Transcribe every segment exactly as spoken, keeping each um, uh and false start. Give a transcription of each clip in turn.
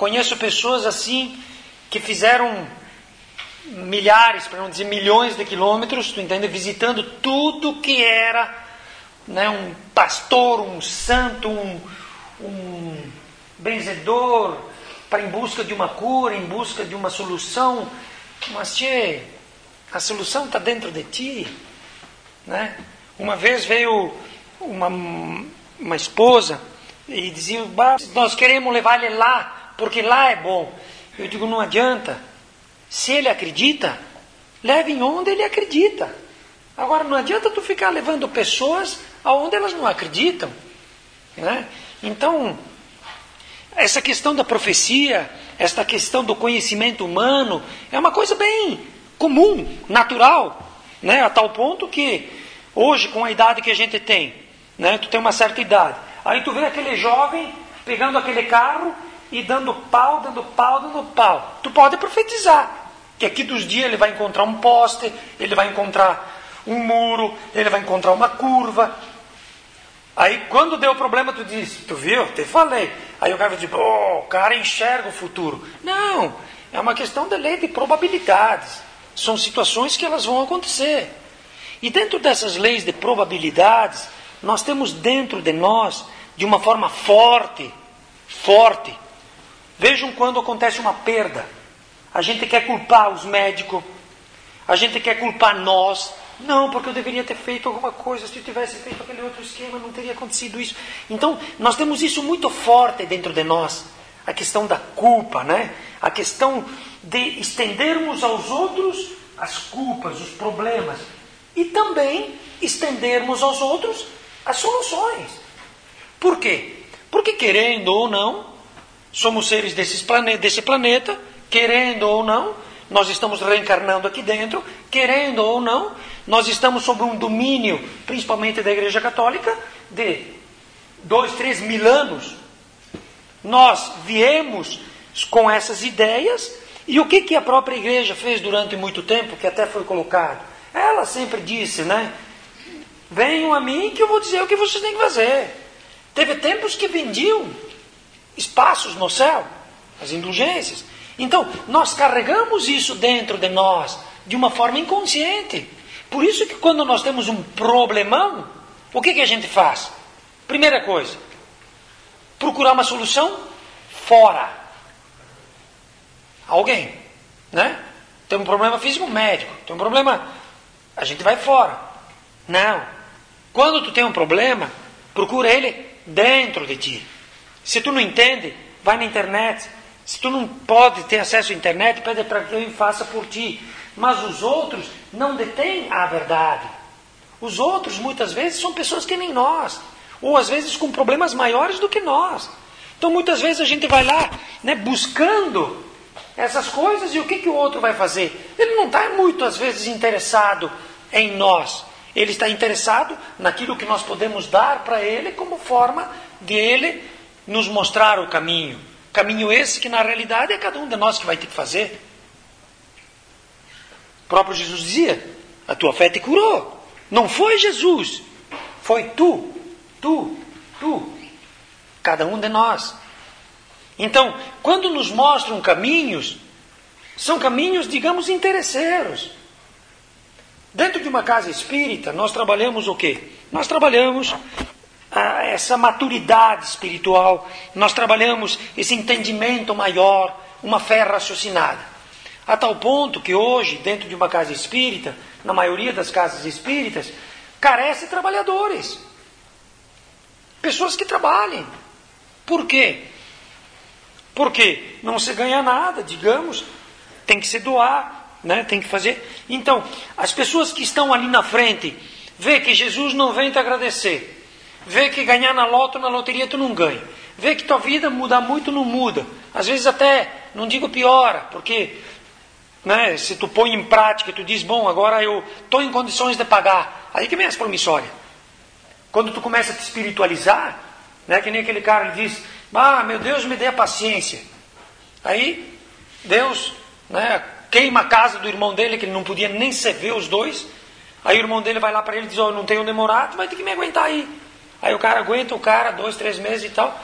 Conheço pessoas assim que fizeram milhares, para não dizer milhões de quilômetros, tu entende? Visitando tudo que era, né, um pastor, um santo, um, um benzedor, para em busca de uma cura, em busca de uma solução. Mas, tchê, a solução está dentro de ti, né? Uma vez veio uma, uma esposa e dizia, nós queremos levar ele lá, porque lá é bom. Eu digo, não adianta. Se ele acredita, leve em onde ele acredita. Agora, não adianta tu ficar levando pessoas aonde elas não acreditam, né? Então, essa questão da profecia, esta questão do conhecimento humano, é uma coisa bem comum, natural, né? A tal ponto que, hoje, com a idade que a gente tem, né? Tu tem uma certa idade, aí tu vê aquele jovem pegando aquele carro e dando pau, dando pau, dando pau. Tu pode profetizar que aqui dos dias ele vai encontrar um poste, ele vai encontrar um muro, ele vai encontrar uma curva. Aí quando deu o problema, tu diz, tu viu? Te falei. Aí o cara vai dizer, oh, o cara enxerga o futuro. Não, é uma questão de lei de probabilidades. São situações que elas vão acontecer. E dentro dessas leis de probabilidades, nós temos dentro de nós, de uma forma forte, forte. Vejam quando acontece uma perda. A gente quer culpar os médicos, a gente quer culpar nós. Não, porque eu deveria ter feito alguma coisa, se eu tivesse feito aquele outro esquema, não teria acontecido isso. Então, nós temos isso muito forte dentro de nós. A questão da culpa, né? A questão de estendermos aos outros as culpas, os problemas. E também estendermos aos outros as soluções. Por quê? Porque, querendo ou não, somos seres desses plane- desse planeta, querendo ou não, nós estamos reencarnando aqui dentro, querendo ou não, nós estamos sob um domínio, principalmente da Igreja Católica, de dois, três mil anos. Nós viemos com essas ideias, e o que, que a própria Igreja fez durante muito tempo, que até foi colocado? Ela sempre disse, né? Venham a mim que eu vou dizer o que vocês têm que fazer. Teve tempos que vendiam espaços no céu, as indulgências. Então, nós carregamos isso dentro de nós, de uma forma inconsciente. Por isso que quando nós temos um problemão, o que, que a gente faz? Primeira coisa, procurar uma solução fora. Alguém, né? Tem um problema físico, médico. Tem um problema, a gente vai fora. Não. Quando tu tem um problema, procura ele dentro de ti. Se tu não entende, vai na internet. Se tu não pode ter acesso à internet, pede para que alguém faça por ti. Mas os outros não detêm a verdade. Os outros, muitas vezes, são pessoas que nem nós. Ou, às vezes, com problemas maiores do que nós. Então, muitas vezes, a gente vai lá, né, buscando essas coisas, e o que, que o outro vai fazer? Ele não está muito, às vezes, interessado em nós. Ele está interessado naquilo que nós podemos dar para ele como forma de ele nos mostrar o caminho. Caminho esse que, na realidade, é cada um de nós que vai ter que fazer. O próprio Jesus dizia, a tua fé te curou. Não foi Jesus, foi tu, tu, tu. Cada um de nós. Então, quando nos mostram caminhos, são caminhos, digamos, interesseiros. Dentro de uma casa espírita, nós trabalhamos o quê? Nós trabalhamos ah, essa maturidade espiritual, nós trabalhamos esse entendimento maior, uma fé raciocinada. A tal ponto que hoje, dentro de uma casa espírita, na maioria das casas espíritas, carece de trabalhadores. Pessoas que trabalhem. Por quê? Porque não se ganha nada, digamos, tem que se doar, né? Tem que fazer. Então, as pessoas que estão ali na frente, vê que Jesus não vem te agradecer, vê que ganhar na loto, na loteria tu não ganha, vê que tua vida muda muito, não muda. Às vezes até, não digo piora, porque, né, se tu põe em prática e tu diz, bom, agora eu estou em condições de pagar, aí que vem as promissórias. Quando tu começa a te espiritualizar, né, que nem aquele cara, ele diz, ah, meu Deus, me dê a paciência. Aí, Deus, né, queima a casa do irmão dele, que ele não podia nem se ver os dois. Aí o irmão dele vai lá para ele e diz, ó, oh, não tenho demorado, vai ter que me aguentar aí. Aí o cara aguenta o cara, dois, três meses e tal.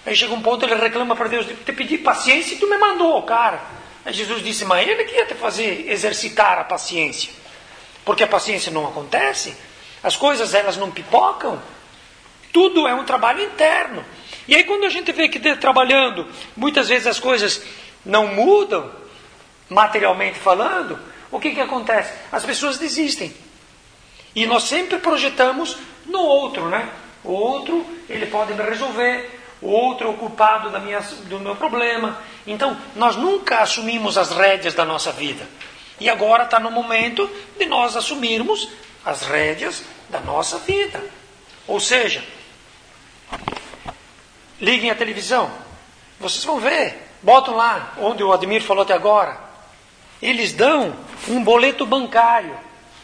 Aí chega um ponto, ele reclama para Deus, te pedi paciência e tu me mandou, cara. Aí Jesus disse, mas ele que ia te fazer exercitar a paciência. Porque a paciência não acontece, as coisas elas não pipocam, tudo é um trabalho interno. E aí quando a gente vê que trabalhando, muitas vezes as coisas não mudam, materialmente falando, o que que acontece? As pessoas desistem. E nós sempre projetamos no outro, né? O outro, ele pode me resolver, o outro é o culpado da minha, do meu problema. Então, nós nunca assumimos as rédeas da nossa vida. E agora está no momento de nós assumirmos as rédeas da nossa vida. Ou seja, liguem a televisão, vocês vão ver, botam lá, onde o Ademir falou até agora, eles dão um boleto bancário.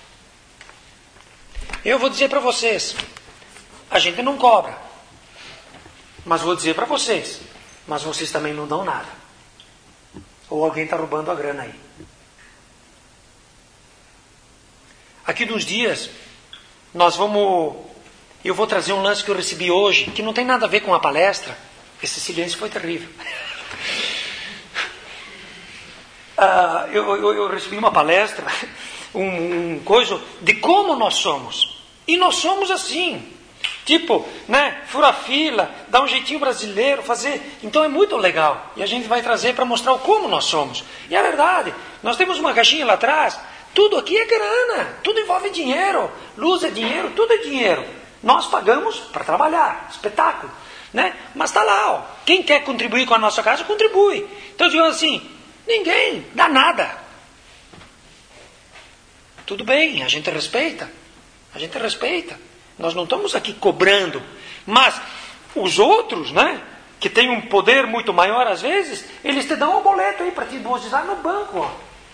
Eu vou dizer para vocês, a gente não cobra, mas vou dizer para vocês, mas vocês também não dão nada. Ou alguém está roubando a grana aí. Aqui nos dias, nós vamos... Eu vou trazer um lance que eu recebi hoje, que não tem nada a ver com a palestra. Esse silêncio foi terrível. uh, eu, eu, eu recebi uma palestra, um, um coisa de como nós somos. E nós somos assim. Tipo, né, fura fila, dá um jeitinho brasileiro, fazer... Então é muito legal. E a gente vai trazer para mostrar o como nós somos. E é verdade, nós temos uma caixinha lá atrás, tudo aqui é grana, tudo envolve dinheiro, luz é dinheiro, tudo é dinheiro. Nós pagamos para trabalhar, espetáculo, né? Mas está lá, ó. Quem quer contribuir com a nossa casa, contribui. Então, digamos assim, ninguém dá nada. Tudo bem, a gente respeita, a gente respeita. Nós não estamos aqui cobrando, mas os outros, né, que têm um poder muito maior às vezes, eles te dão um boleto aí para te depositar no banco, ó.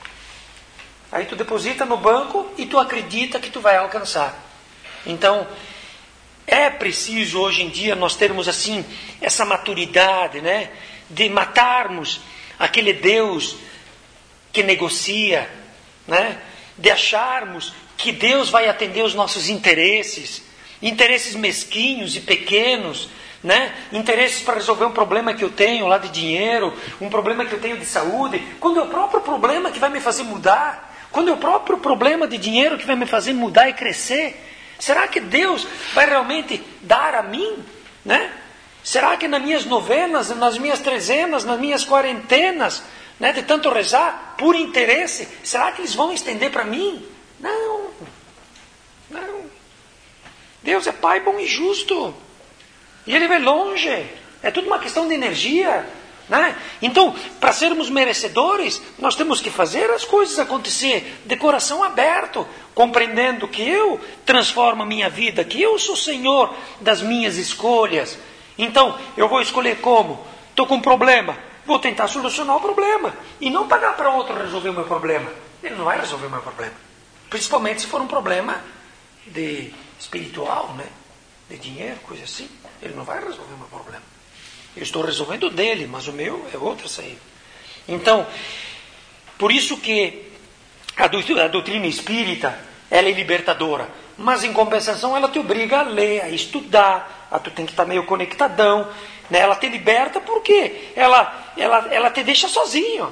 Aí tu deposita no banco e tu acredita que tu vai alcançar. Então, é preciso hoje em dia nós termos assim, essa maturidade, né, de matarmos aquele Deus que negocia, né, de acharmos que Deus vai atender os nossos interesses, interesses mesquinhos e pequenos, né? Interesses para resolver um problema que eu tenho lá de dinheiro, um problema que eu tenho de saúde, quando é o próprio problema que vai me fazer mudar, quando é o próprio problema de dinheiro que vai me fazer mudar e crescer. Será que Deus vai realmente dar a mim, né? Será que nas minhas novenas, nas minhas trezenas, nas minhas quarentenas, né, de tanto rezar, por interesse, será que eles vão estender para mim? Não, não. Deus é Pai bom e justo. E Ele vai longe. É tudo uma questão de energia, né? Então, para sermos merecedores, nós temos que fazer as coisas acontecer de coração aberto, compreendendo que eu transformo a minha vida, que eu sou Senhor das minhas escolhas. Então, eu vou escolher como? Estou com um problema, vou tentar solucionar o problema e não pagar para outro resolver o meu problema. Ele não vai resolver o meu problema. Principalmente se for um problema de espiritual, né? De dinheiro, coisa assim. Ele não vai resolver o meu problema. Eu estou resolvendo o dele, mas o meu é outra saída. Então, por isso que a doutrina espírita, ela é libertadora. Mas, em compensação, ela te obriga a ler, a estudar, a tu tem que estar meio conectadão. Né? Ela te liberta porque ela, ela, ela te deixa sozinho.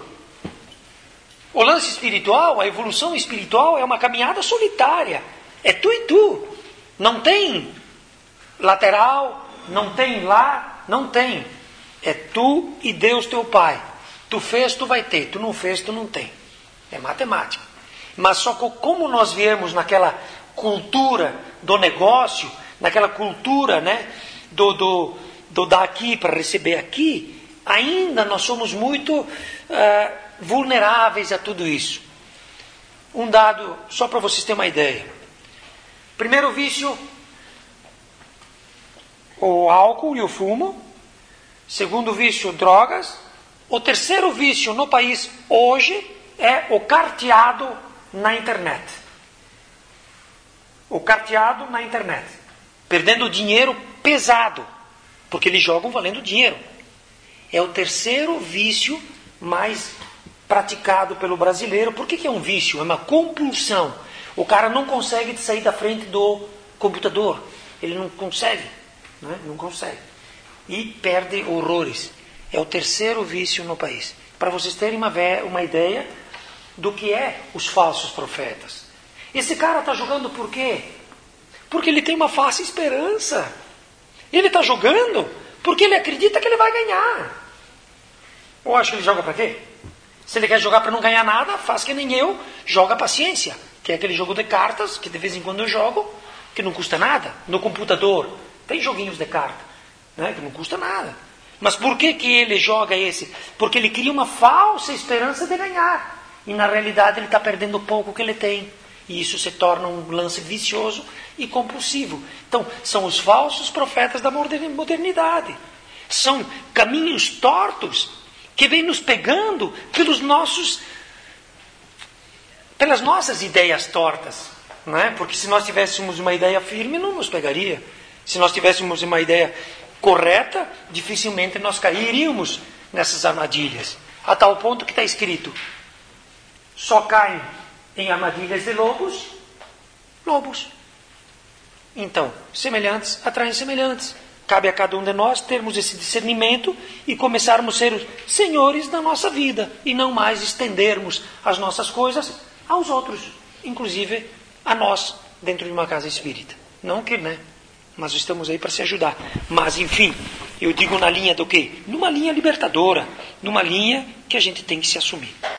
O lance espiritual, a evolução espiritual é uma caminhada solitária. É tu e tu. Não tem lateral, não tem lá, não tem. É tu e Deus teu Pai. Tu fez, tu vai ter. Tu não fez, tu não tem. É matemática. Mas só que como nós viemos naquela cultura do negócio, naquela cultura, né, do, do, do dar aqui para receber aqui, ainda nós somos muito uh, vulneráveis a tudo isso. Um dado, só para vocês terem uma ideia. Primeiro vício, o álcool e o fumo. Segundo vício, drogas. O terceiro vício no país hoje é o carteado na internet. O carteado na internet. Perdendo dinheiro pesado. Porque eles jogam valendo dinheiro. É o terceiro vício mais praticado pelo brasileiro. Por que que é um vício? É uma compulsão. O cara não consegue sair da frente do computador. Ele não consegue. Né? Não consegue. e perde horrores. É o terceiro vício no país. Para vocês terem uma, uma ideia do que é os falsos profetas. Esse cara está jogando por quê? Porque ele tem uma falsa esperança. Ele está jogando porque ele acredita que ele vai ganhar. Ou acho que ele joga para quê? Se ele quer jogar para não ganhar nada, faz que nem eu, joga paciência. Que é aquele jogo de cartas que de vez em quando eu jogo, que não custa nada. No computador tem joguinhos de carta, né, que não custa nada. Mas por que, que ele joga esse? Porque ele cria uma falsa esperança de ganhar. E na realidade ele está perdendo o pouco que ele tem. E isso se torna um lance vicioso e compulsivo. Então, são os falsos profetas da modernidade. São caminhos tortos que vêm nos pegando pelos nossos, pelas nossas ideias tortas. Não é? Porque se nós tivéssemos uma ideia firme, não nos pegaria. Se nós tivéssemos uma ideia correta, dificilmente nós cairíamos nessas armadilhas. A tal ponto que está escrito: só caem em armadilhas de lobos, lobos. Então, semelhantes atraem semelhantes. Cabe a cada um de nós termos esse discernimento e começarmos a ser os senhores da nossa vida e não mais estendermos as nossas coisas aos outros, inclusive a nós, dentro de uma casa espírita. Não que, né? Mas estamos aí para se ajudar. Mas, enfim, eu digo na linha do quê? Numa linha libertadora, numa linha que a gente tem que se assumir.